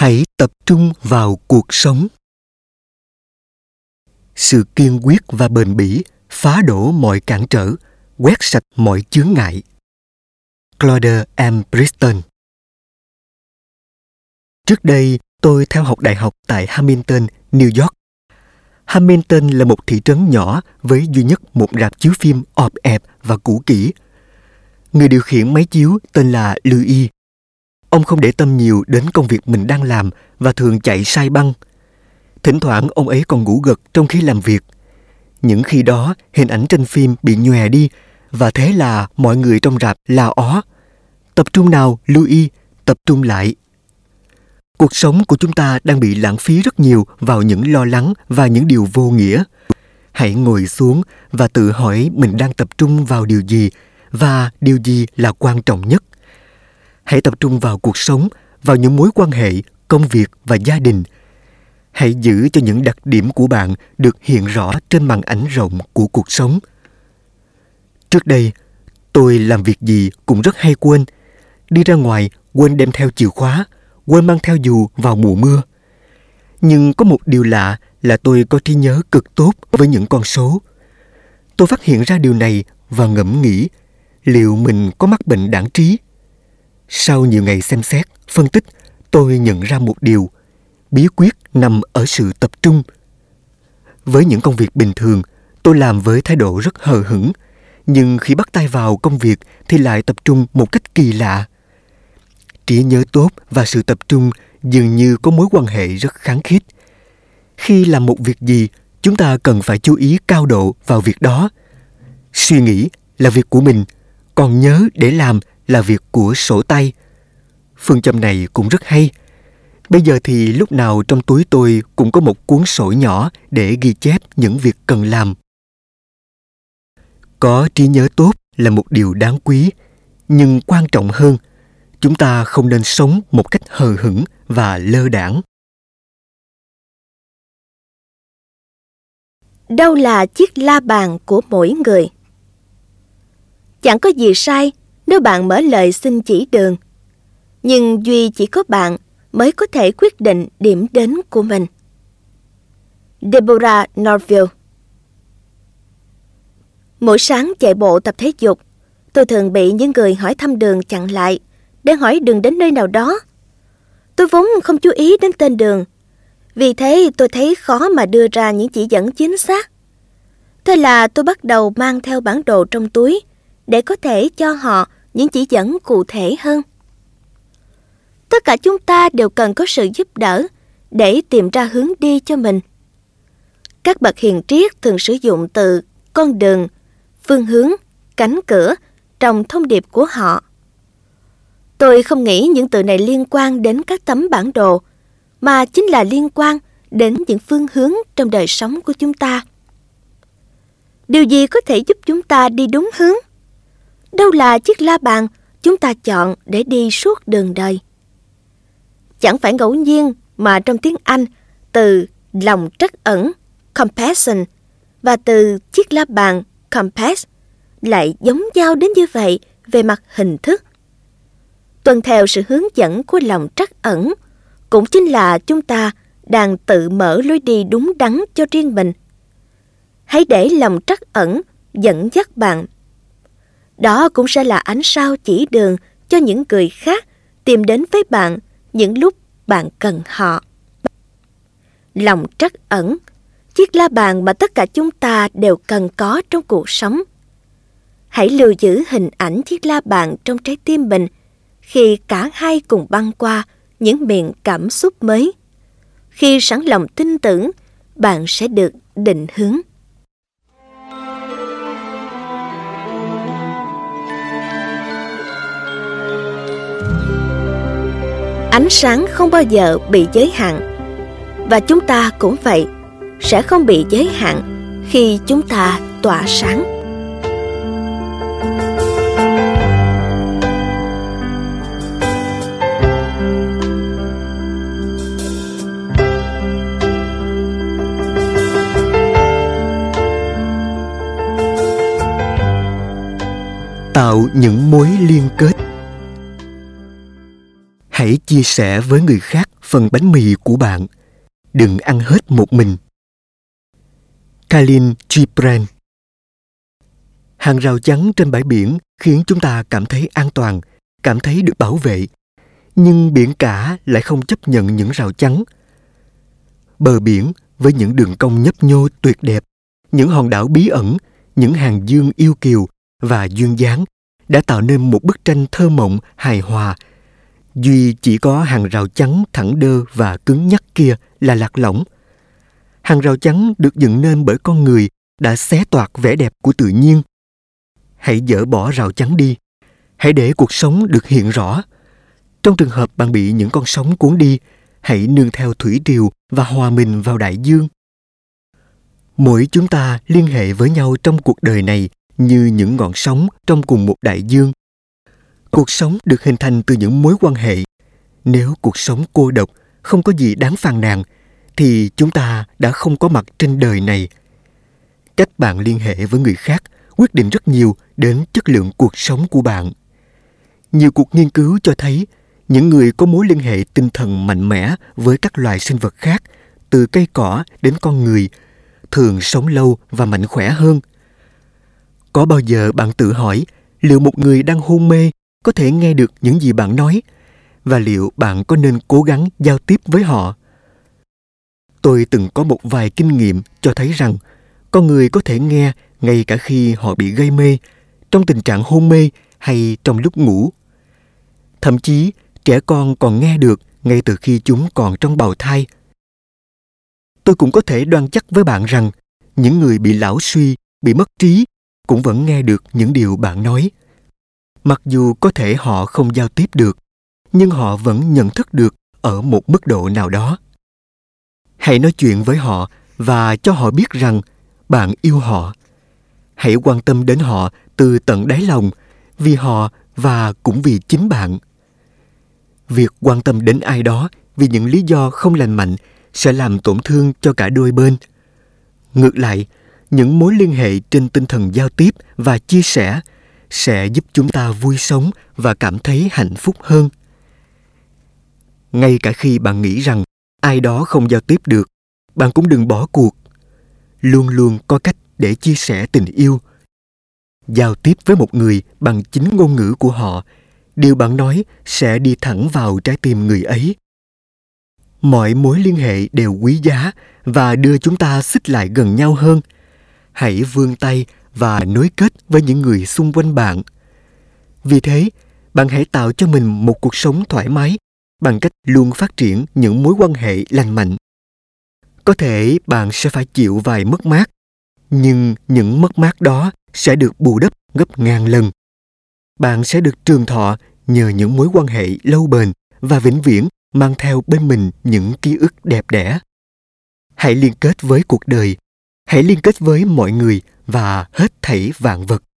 Hãy tập trung vào cuộc sống. Sự kiên quyết và bền bỉ phá đổ mọi cản trở, quét sạch mọi chướng ngại. Claude M. Briston. Trước đây, tôi theo học đại học tại Hamilton, New York. Hamilton là một thị trấn nhỏ với duy nhất một rạp chiếu phim ọp ẹp và cũ kỹ. Người điều khiển máy chiếu tên là Louis. Ông không để tâm nhiều đến công việc mình đang làm và thường chạy sai băng. Thỉnh thoảng ông ấy còn ngủ gật trong khi làm việc. Những khi đó, hình ảnh trên phim bị nhòe đi và thế là mọi người trong rạp la ó. Tập trung nào, Louis, tập trung lại. Cuộc sống của chúng ta đang bị lãng phí rất nhiều vào những lo lắng và những điều vô nghĩa. Hãy ngồi xuống và tự hỏi mình đang tập trung vào điều gì và điều gì là quan trọng nhất. Hãy tập trung vào cuộc sống, vào những mối quan hệ, công việc và gia đình. Hãy giữ cho những đặc điểm của bạn được hiện rõ trên màn ảnh rộng của cuộc sống. Trước đây, tôi làm việc gì cũng rất hay quên. Đi ra ngoài, quên đem theo chìa khóa, quên mang theo dù vào mùa mưa. Nhưng có một điều lạ là tôi có trí nhớ cực tốt với những con số. Tôi phát hiện ra điều này và ngẫm nghĩ liệu mình có mắc bệnh đãng trí. Sau nhiều ngày xem xét, phân tích, tôi nhận ra một điều. Bí quyết nằm ở sự tập trung. Với những công việc bình thường, tôi làm với thái độ rất hờ hững. Nhưng khi bắt tay vào công việc thì lại tập trung một cách kỳ lạ. Trí nhớ tốt và sự tập trung dường như có mối quan hệ rất khăng khít. Khi làm một việc gì, chúng ta cần phải chú ý cao độ vào việc đó. Suy nghĩ là việc của mình, còn nhớ để làm là việc của sổ tay. Phương châm này cũng rất hay. Bây giờ thì lúc nào trong túi tôi cũng có một cuốn sổ nhỏ để ghi chép những việc cần làm. Có trí nhớ tốt là một điều đáng quý, nhưng quan trọng hơn, chúng ta không nên sống một cách hờ hững và lơ đãng. Đâu là chiếc la bàn của mỗi người? Chẳng có gì sai nếu bạn mở lời xin chỉ đường, nhưng duy chỉ có bạn mới có thể quyết định điểm đến của mình. Deborah Norville. Mỗi sáng chạy bộ tập thể dục, tôi thường bị những người hỏi thăm đường chặn lại để hỏi đường đến nơi nào đó. Tôi vốn không chú ý đến tên đường, vì thế tôi thấy khó mà đưa ra những chỉ dẫn chính xác. Thế là tôi bắt đầu mang theo bản đồ trong túi để có thể cho họ những chỉ dẫn cụ thể hơn. Tất cả chúng ta đều cần có sự giúp đỡ để tìm ra hướng đi cho mình. Các bậc hiền triết thường sử dụng từ con đường, phương hướng, cánh cửa trong thông điệp của họ. Tôi không nghĩ những từ này liên quan đến các tấm bản đồ, mà chính là liên quan đến những phương hướng trong đời sống của chúng ta. Điều gì có thể giúp chúng ta đi đúng hướng? Đâu là chiếc la bàn chúng ta chọn để đi suốt đường đời? Chẳng phải ngẫu nhiên mà trong tiếng Anh, từ lòng trắc ẩn, compassion, và từ chiếc la bàn, compass, lại giống nhau đến như vậy về mặt hình thức. Tuân theo sự hướng dẫn của lòng trắc ẩn, cũng chính là chúng ta đang tự mở lối đi đúng đắn cho riêng mình. Hãy để lòng trắc ẩn dẫn dắt bạn. Đó cũng sẽ là ánh sao chỉ đường cho những người khác tìm đến với bạn những lúc bạn cần họ. Lòng trắc ẩn, chiếc la bàn mà tất cả chúng ta đều cần có trong cuộc sống. Hãy lưu giữ hình ảnh chiếc la bàn trong trái tim mình khi cả hai cùng băng qua những miền cảm xúc mới. Khi sẵn lòng tin tưởng, bạn sẽ được định hướng. Ánh sáng không bao giờ bị giới hạn, và chúng ta cũng vậy, sẽ không bị giới hạn khi chúng ta tỏa sáng. Tạo những mối liên kết. Hãy chia sẻ với người khác phần phần bánh mì của bạn. Đừng ăn hết một mình. Khalil Gibran. Hàng rào chắn trên bãi biển khiến chúng ta cảm thấy an toàn, cảm thấy được bảo vệ. Nhưng biển cả lại không chấp nhận những rào chắn. Bờ biển với những đường cong nhấp nhô tuyệt đẹp, những hòn đảo bí ẩn, những hàng dương yêu kiều và duyên dáng đã tạo nên một bức tranh thơ mộng hài hòa. Duy chỉ có hàng rào chắn thẳng đơ và cứng nhắc kia là lạc lõng. Hàng rào chắn được dựng nên bởi con người đã xé toạc vẻ đẹp của tự nhiên. Hãy dỡ bỏ rào chắn đi. Hãy để cuộc sống được hiện rõ. Trong trường hợp bạn bị những con sóng cuốn đi, hãy nương theo thủy triều và hòa mình vào đại dương. Mỗi chúng ta liên hệ với nhau trong cuộc đời này như những ngọn sóng trong cùng một đại dương. Cuộc sống được hình thành từ những mối quan hệ. Nếu cuộc sống cô độc, không có gì đáng phàn nàn, thì chúng ta đã không có mặt trên đời này. Cách bạn liên hệ với người khác quyết định rất nhiều đến chất lượng cuộc sống của bạn. Nhiều cuộc nghiên cứu cho thấy những người có mối liên hệ tinh thần mạnh mẽ với các loài sinh vật khác, từ cây cỏ đến con người, thường sống lâu và mạnh khỏe hơn. Có bao giờ bạn tự hỏi liệu một người đang hôn mê có thể nghe được những gì bạn nói, và liệu bạn có nên cố gắng giao tiếp với họ? Tôi từng có một vài kinh nghiệm cho thấy rằng con người có thể nghe ngay cả khi họ bị gây mê, trong tình trạng hôn mê hay trong lúc ngủ. Thậm chí, trẻ con còn nghe được ngay từ khi chúng còn trong bào thai. Tôi cũng có thể đoan chắc với bạn rằng những người bị lão suy, bị mất trí cũng vẫn nghe được những điều bạn nói. Mặc dù có thể họ không giao tiếp được, nhưng họ vẫn nhận thức được ở một mức độ nào đó. Hãy nói chuyện với họ và cho họ biết rằng bạn yêu họ. Hãy quan tâm đến họ từ tận đáy lòng, vì họ và cũng vì chính bạn. Việc quan tâm đến ai đó vì những lý do không lành mạnh sẽ làm tổn thương cho cả đôi bên. Ngược lại, những mối liên hệ trên tinh thần giao tiếp và chia sẻ sẽ giúp chúng ta vui sống và cảm thấy hạnh phúc hơn. Ngay cả khi bạn nghĩ rằng ai đó không giao tiếp được, bạn cũng đừng bỏ cuộc. Luôn luôn có cách để chia sẻ tình yêu. Giao tiếp với một người bằng chính ngôn ngữ của họ, điều bạn nói sẽ đi thẳng vào trái tim người ấy. Mọi mối liên hệ đều quý giá và đưa chúng ta xích lại gần nhau hơn. Hãy vươn tay và nối kết với những người xung quanh bạn. Vì thế, bạn hãy tạo cho mình một cuộc sống thoải mái bằng cách luôn phát triển những mối quan hệ lành mạnh. Có thể bạn sẽ phải chịu vài mất mát, nhưng những mất mát đó sẽ được bù đắp gấp ngàn lần. Bạn sẽ được trường thọ nhờ những mối quan hệ lâu bền và vĩnh viễn mang theo bên mình những ký ức đẹp đẽ. Hãy liên kết với cuộc đời, hãy liên kết với mọi người và hết thảy vạn vật.